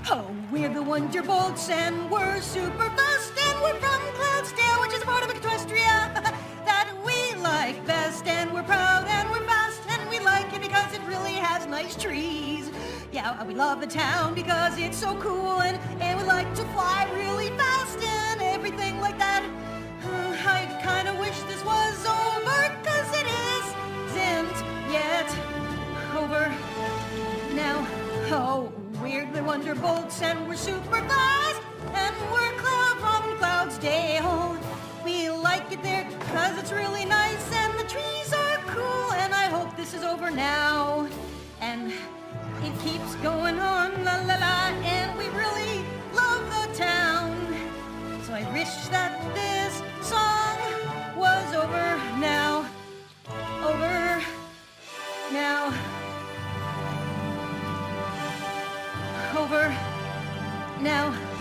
Oh, we're the Wonderbolts and we're super fast and we're from Cloudsdale, which is a part of Equestria that we like best, and we're proud and we're fast and we like it because it really has nice trees. Yeah, we love the town because it's so cool and we like to fly really fast and everything like that. I kind of wish this was over because it isn't yet over now. Oh, we're the Wonderbolts and we're super fast and we're from Cloudsdale. We like it there because it's really nice and the trees are cool, and I hope this is over now. And it keeps going on, la la la, and we really love the town. So I wish that this song was over now. Over now. Over now.